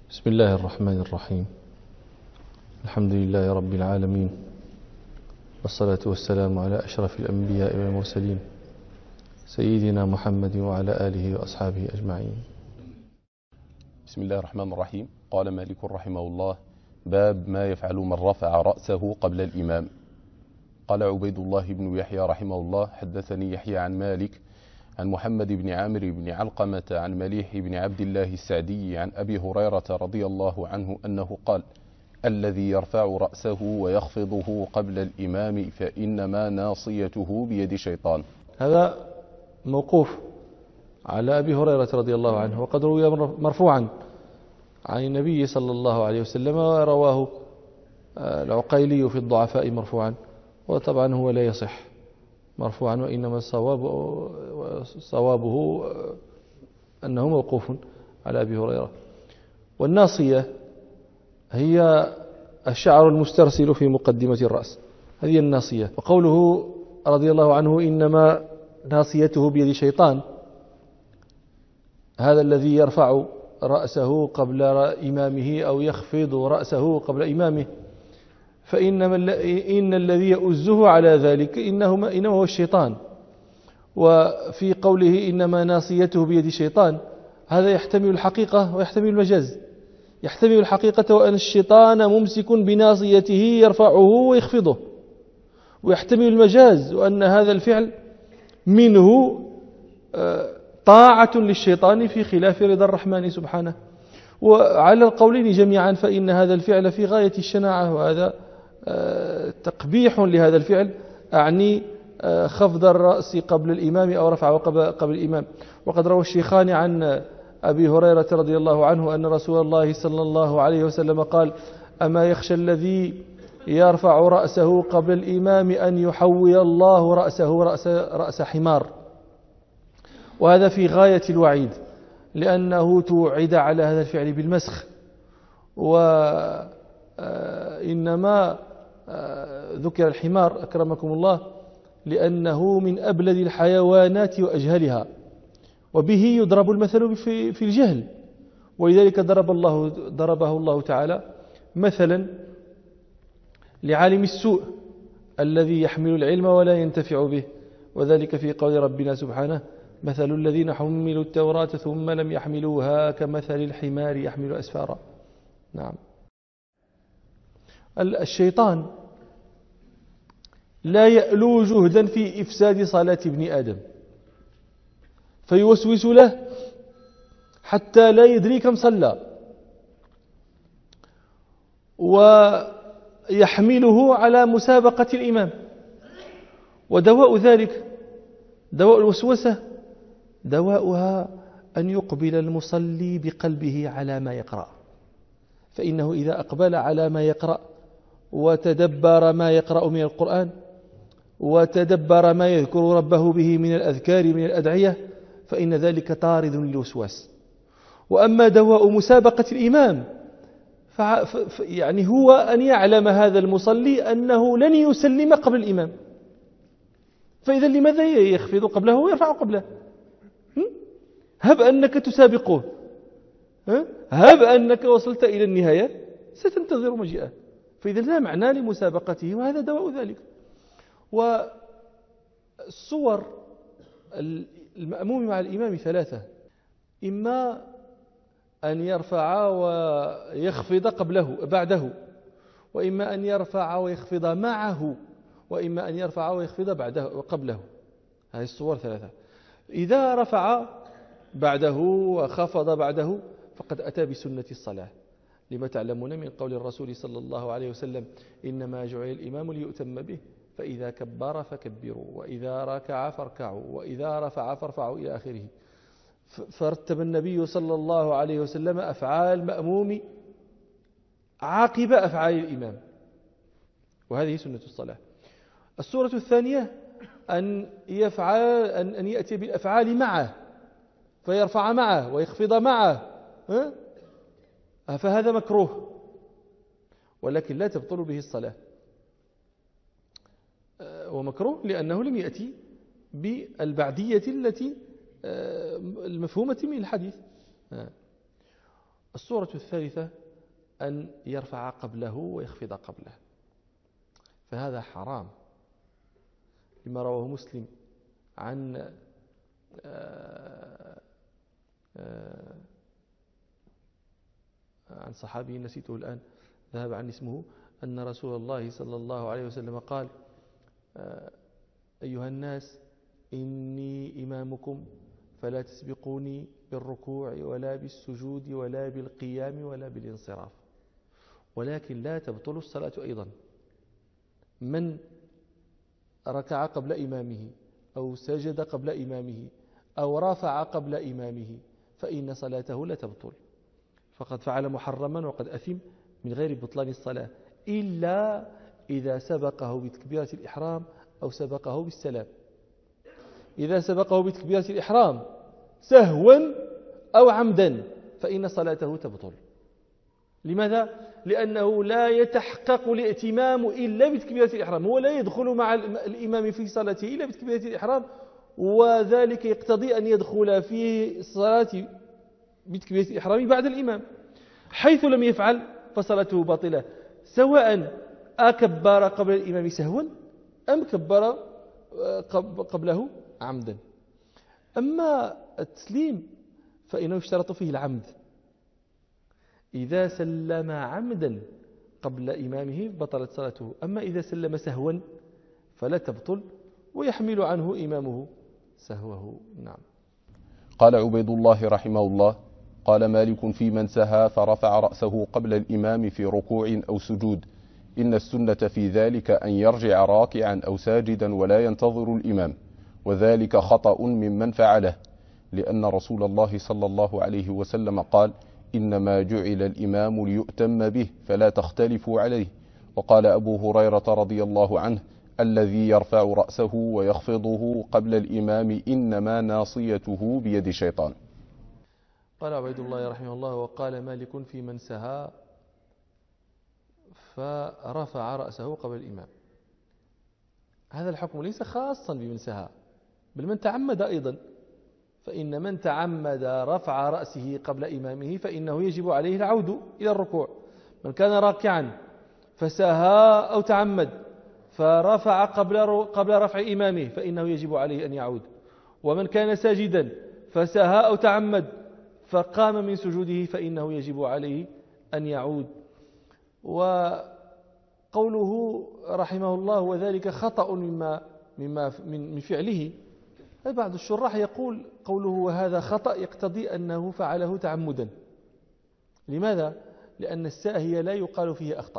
بسم الله الرحمن الرحيم. الحمد لله رب العالمين، والصلاة والسلام على أشرف الأنبياء والمرسلين سيدنا محمد وعلى آله وأصحابه أجمعين. بسم الله الرحمن الرحيم. قال مالك رحمه الله: باب ما يفعل من رفع رأسه قبل الإمام. قال عبيد الله بن يحيى رحمه الله: حدثني يحيى عن مالك عن محمد بن عامر بن علقمة عن مليح بن عبد الله السعدي عن أبي هريرة رضي الله عنه أنه قال: الذي يرفع رأسه ويخفضه قبل الإمام فإنما ناصيته بيد شيطان. هذا موقوف على أبي هريرة رضي الله عنه، وقد روي مرفوعا عن النبي صلى الله عليه وسلم، ورواه العقيلي في الضعفاء مرفوعا، وطبعا هو لا يصح مرفوعا، وإنما صوابه أنه موقوف على أبي هريرة. والناصية هي الشعر المسترسل في مقدمة الرأس، هذه الناصية. وقوله رضي الله عنه إنما ناصيته بيد شيطان، هذا الذي يرفع رأسه قبل إمامه أو يخفض رأسه قبل إمامه، إن الذي يؤزه على ذلك إنه هو الشيطان. وفي قوله إنما ناصيته بيد شيطان، هذا يحتمل الحقيقة ويحتمل المجاز. يحتمل الحقيقة وأن الشيطان ممسك بناصيته يرفعه ويخفضه، ويحتمل المجاز وأن هذا الفعل منه طاعة للشيطان في خلاف رضا الرحمن سبحانه. وعلى القولين جميعا فإن هذا الفعل في غاية الشناعة، وهذا تقبيح لهذا الفعل، أعني خفض الرأس قبل الإمام أو رفعه قبل الإمام. وقد روى الشيخان عن أبي هريرة رضي الله عنه أن رسول الله صلى الله عليه وسلم قال: أما يخشى الذي يرفع رأسه قبل الإمام أن يحوي الله رأسه رأس حمار. وهذا في غاية الوعيد، لأنه توعد على هذا الفعل بالمسخ، وإنما ذكر الحمار أكرمكم الله لأنه من أبلد الحيوانات وأجهلها، وبه يضرب المثل في الجهل، ولذلك ضربه الله تعالى مثلا لعالم السوء الذي يحمل العلم ولا ينتفع به، وذلك في قول ربنا سبحانه: مثل الذين حملوا التوراة ثم لم يحملوها كمثل الحمار يحمل أسفارا. نعم. الشيطان لا يألو جهدا في إفساد صلاة ابن آدم، فيوسوس له حتى لا يدري كم صلى، ويحمله على مسابقة الإمام. ودواء ذلك، دواء الوسوسة، دواؤها أن يقبل المصلي بقلبه على ما يقرأ، فإنه إذا أقبل على ما يقرأ وتدبر ما يقرأ من القرآن، وتدبر ما يذكر ربه به من الأذكار من الأدعية، فإن ذلك طارد للوسواس. وأما دواء مسابقة الإمام يعني هو أن يعلم هذا المصلي أنه لن يسلم قبل الإمام، فإذا لماذا يخفض قبله ويرفع قبله؟ هب أنك تسابقه، هب أنك وصلت إلى النهاية ستنتظر مجيئه، فإذا لا معنى لمسابقته، وهذا دواء ذلك. والصور المأموم مع الإمام ثلاثة: إما أن يرفع ويخفض بعده، وإما أن يرفع ويخفض معه، وإما أن يرفع ويخفض بعده وقبله. هذه الصور ثلاثة. إذا رفع بعده وخفض بعده فقد أتى بسنة الصلاة، لما تعلمون من قول الرسول صلى الله عليه وسلم: إنما جعل الإمام ليؤتم به، فإذا كبر فكبروا، وإذا ركع فاركعوا، وإذا رفع فارفعوا، إلى آخره. فرتب النبي صلى الله عليه وسلم أفعال المأموم عقب أفعال الإمام، وهذه سنة الصلاة. السورة الثانية أن يأتي بالأفعال معه، فيرفع معه ويخفض معه، فهذا مكروه، ولكن لا تبطل به الصلاة. ومكروه لأنه لم يأتي بالبعدية التي المفهومة من الحديث. الصورة الثالثة أن يرفع قبله ويخفض قبله، فهذا حرام لما رواه مسلم عن صحابي نسيته الآن ذهب عني اسمه، أن رسول الله صلى الله عليه وسلم قال: أيها الناس إني إمامكم فلا تسبقوني بالركوع ولا بالسجود ولا بالقيام ولا بالانصراف، ولكن لا تبطل الصلاة أيضا. من ركع قبل إمامه أو سجد قبل إمامه أو رفع قبل إمامه فإن صلاته لا تبطل، فقد فعل محرما وقد أثم من غير بطلان الصلاة، إلا إذا سبقه بتكبيرة الإحرام أو سبقه بالسلام. إذا سبقه بتكبيرة الإحرام سهوا أو عمدا فإن صلاته تبطل. لماذا؟ لأنه لا يتحقق الائتمام إلا بتكبيرة الإحرام، هو لا يدخل مع الإمام في صلاته إلا بتكبيرة الإحرام، وذلك يقتضي أن يدخل في الصلاة بتكبيرة الإحرام بعد الإمام. حيث لم يفعل فصلاته باطلة، سواء أكبر قبل الإمام سهوا أم كبر قبله عمدا. أما التسليم فإنه يشترط فيه العمد، إذا سلم عمدا قبل إمامه بطلت صلاته، أما إذا سلم سهوا فلا تبطل ويحمل عنه إمامه سهوه. نعم. قال عبيد الله رحمه الله: قال مالك في من سهى فرفع رأسه قبل الإمام في ركوع أو سجود: إن السنة في ذلك أن يرجع راكعا أو ساجدا ولا ينتظر الإمام، وذلك خطأ ممن فعله، لأن رسول الله صلى الله عليه وسلم قال: إنما جعل الإمام ليؤتم به فلا تختلفوا عليه. وقال أبو هريرة رضي الله عنه: الذي يرفع رأسه ويخفضه قبل الإمام إنما ناصيته بيد الشيطان. قال عبيد الله رحمه الله: وقال مالك في من سهى فرفع رأسه قبل الإمام. هذا الحكم ليس خاصا بمن سهى، بل من تعمد أيضا، فإن من تعمد رفع رأسه قبل إمامه فإنه يجب عليه العود إلى الركوع. من كان راكعا فسهى أو تعمد فرفع قبل رفع إمامه فإنه يجب عليه أن يعود. ومن كان ساجدا فسهى أو تعمد فقام من سجوده فإنه يجب عليه أن يعود. وقوله رحمه الله: وذلك خطأ من فعله، بعض الشراح يقول قوله وهذا خطأ يقتضي أنه فعله تعمدا. لماذا؟ لأن الساهي لا يقال فيه أخطأ،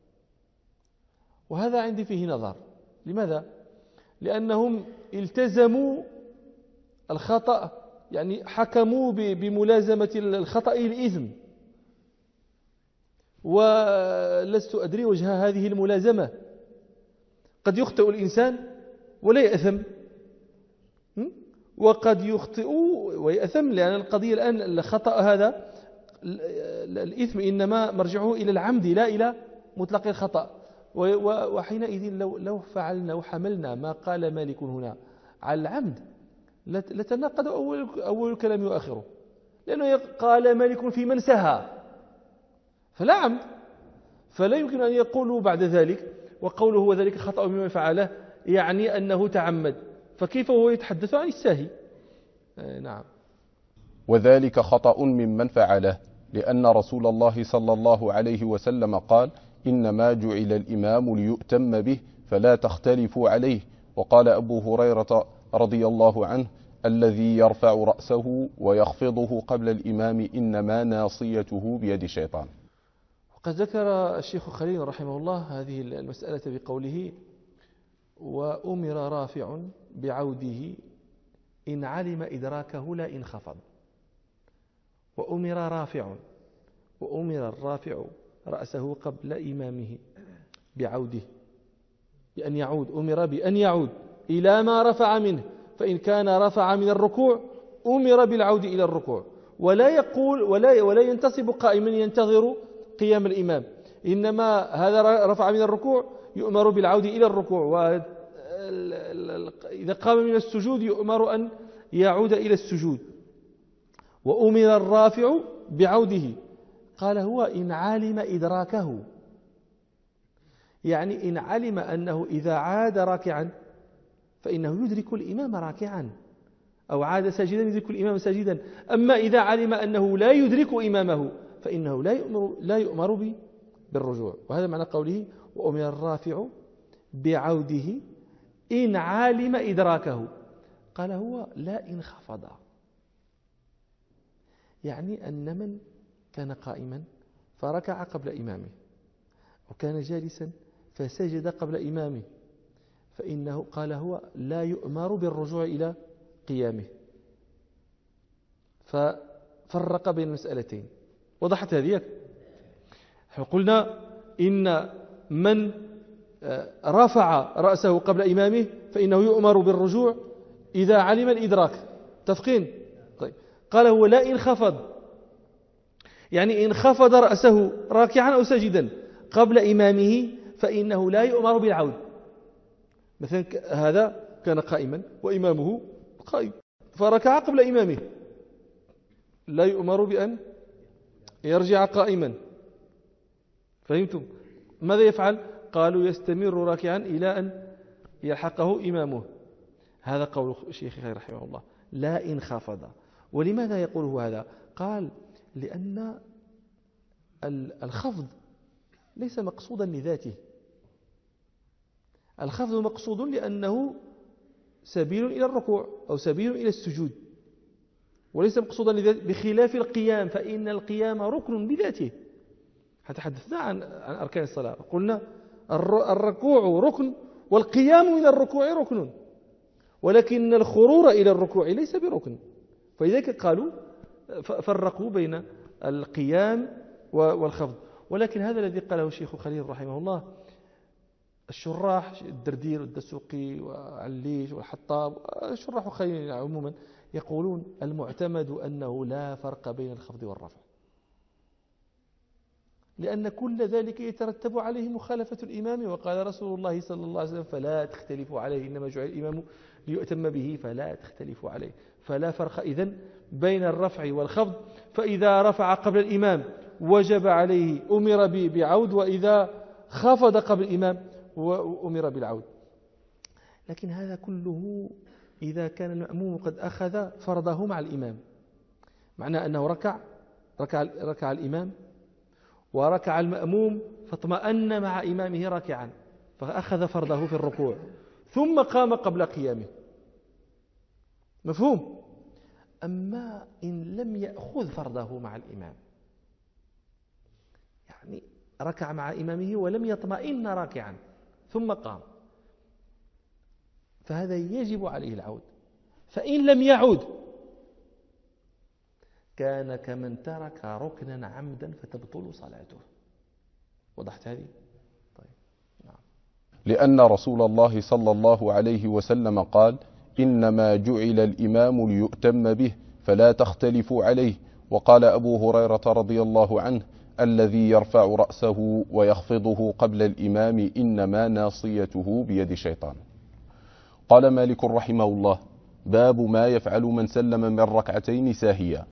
وهذا عندي فيه نظر. لماذا؟ لأنهم التزموا الخطأ، يعني حكموا بملازمة الخطأ الإثم، ولست أدري وجه هذه الملازمة. قد يخطئ الإنسان ولا يأثم، وقد يخطئ ويأثم، لأن القضية الآن الخطأ هذا الإثم إنما مرجعه إلى العمد لا إلى مطلق الخطأ. وحينئذ لو فعلنا وحملنا ما قال مالك هنا على العمد لتناقض أول الكلام وآخره، لأنه قال مالك في من سهى فلا عمد، فلا يمكن أن يقولوا بعد ذلك وقوله وذلك خطأ مما فعله يعني أنه تعمد، فكيف هو يتحدث عن الساهي؟ نعم. وذلك خطأ ممن فعله، لأن رسول الله صلى الله عليه وسلم قال: إنما جعل الإمام ليؤتم به فلا تختلفوا عليه. وقال أبو هريرة رضي الله عنه: الذي يرفع رأسه ويخفضه قبل الإمام إنما ناصيته بيد الشيطان. وقد ذكر الشيخ خليل رحمه الله هذه المسألة بقوله: وأمر رافع بعوده إن علم إدراكه لا إن خفض. وأمر الرافع رأسه قبل إمامه بعوده، بأن يعود، أمر بأن يعود إلى ما رفع منه، فإن كان رفع من الركوع أمر بالعود إلى الركوع، ولا يقول ولا ينتصب قائما ينتظر قيام الإمام، إنما هذا رفع من الركوع يؤمر بالعود إلى الركوع، وإذا قام من السجود يؤمر أن يعود إلى السجود. وأمر الرافع بعوده قال هو إن علم إدراكه، يعني إن علم أنه إذا عاد راكعا فإنه يدرك الإمام راكعا، أو عاد ساجدا يدرك الإمام ساجدا. أما إذا علم أنه لا يدرك إمامه فإنه لا يؤمر بالرجوع. وهذا معنى قوله وأمر الرافع بعوده إن علم إدراكه. قال هو لا إن خفض، يعني أن من كان قائما فركع قبل إمامه وكان جالسا فسجد قبل إمامه فإنه قال هو لا يؤمر بالرجوع إلى قيامه. ففرق بين المسألتين. وضحت هذه؟ قلنا إن من رفع رأسه قبل إمامه فإنه يؤمر بالرجوع إذا علم الإدراك. تفقين؟ طيب. قال هو لا إن خفض، يعني إن خفض رأسه راكعا أو ساجدا قبل إمامه فإنه لا يؤمر بالعود. مثلا هذا كان قائما وإمامه قائم فركع قبل إمامه، لا يؤمر بأن يرجع قائما. فهمتم؟ ماذا يفعل؟ قالوا يستمر راكعا إلى أن يلحقه إمامه. هذا قول الشيخ رحمه الله، لا إن خفض. ولماذا يقول هذا؟ قال لأن الخفض ليس مقصودا لذاته، الخفض مقصود لأنه سبيل إلى الركوع أو سبيل إلى السجود، وليس مقصودا لذاته، بخلاف القيام فإن القيام ركن بذاته. تحدثنا عن أركان الصلاة، قلنا الركوع ركن والقيام إلى الركوع ركن، ولكن الخرور إلى الركوع ليس بركن. فلذلك قالوا فرقوا بين القيام والخفض. ولكن هذا الذي قاله الشيخ خليل رحمه الله، الشراح الدردير والدسوقي وعليش والحطاب الشراح خليل عموما يقولون المعتمد أنه لا فرق بين الخفض والرفع، لأن كل ذلك يترتب عليه مخالفة الإمام. وقال رسول الله صلى الله عليه وسلم فلا تختلفوا عليه، إنما جعل الإمام ليؤتم به فلا تختلفوا عليه. فلا فرق إذن بين الرفع والخفض. فإذا رفع قبل الإمام وجب عليه أمر بعود، وإذا خفض قبل الإمام وأمر بالعود. لكن هذا كله إذا كان المأموم قد أخذ فرضه مع الإمام، معنى أنه ركع الإمام وركع المأموم فاطمأن مع إمامه راكعا فأخذ فرضه في الركوع ثم قام قبل قيامه. مفهوم؟ أما إن لم يأخذ فرضه مع الإمام، يعني ركع مع إمامه ولم يطمئن راكعا ثم قام، فهذا يجب عليه العود. فإن لم يعود كان كمن ترك ركنا عمدا فتبطل صلاته. وضحت هذه؟ طيب. نعم. لأن رسول الله صلى الله عليه وسلم قال إنما جعل الإمام ليؤتم به فلا تختلفوا عليه. وقال أبو هريرة رضي الله عنه الذي يرفع رأسه ويخفضه قبل الإمام إنما ناصيته بيد الشيطان. قال مالك رحمه الله باب ما يفعل من سلم من ركعتين ساهيا.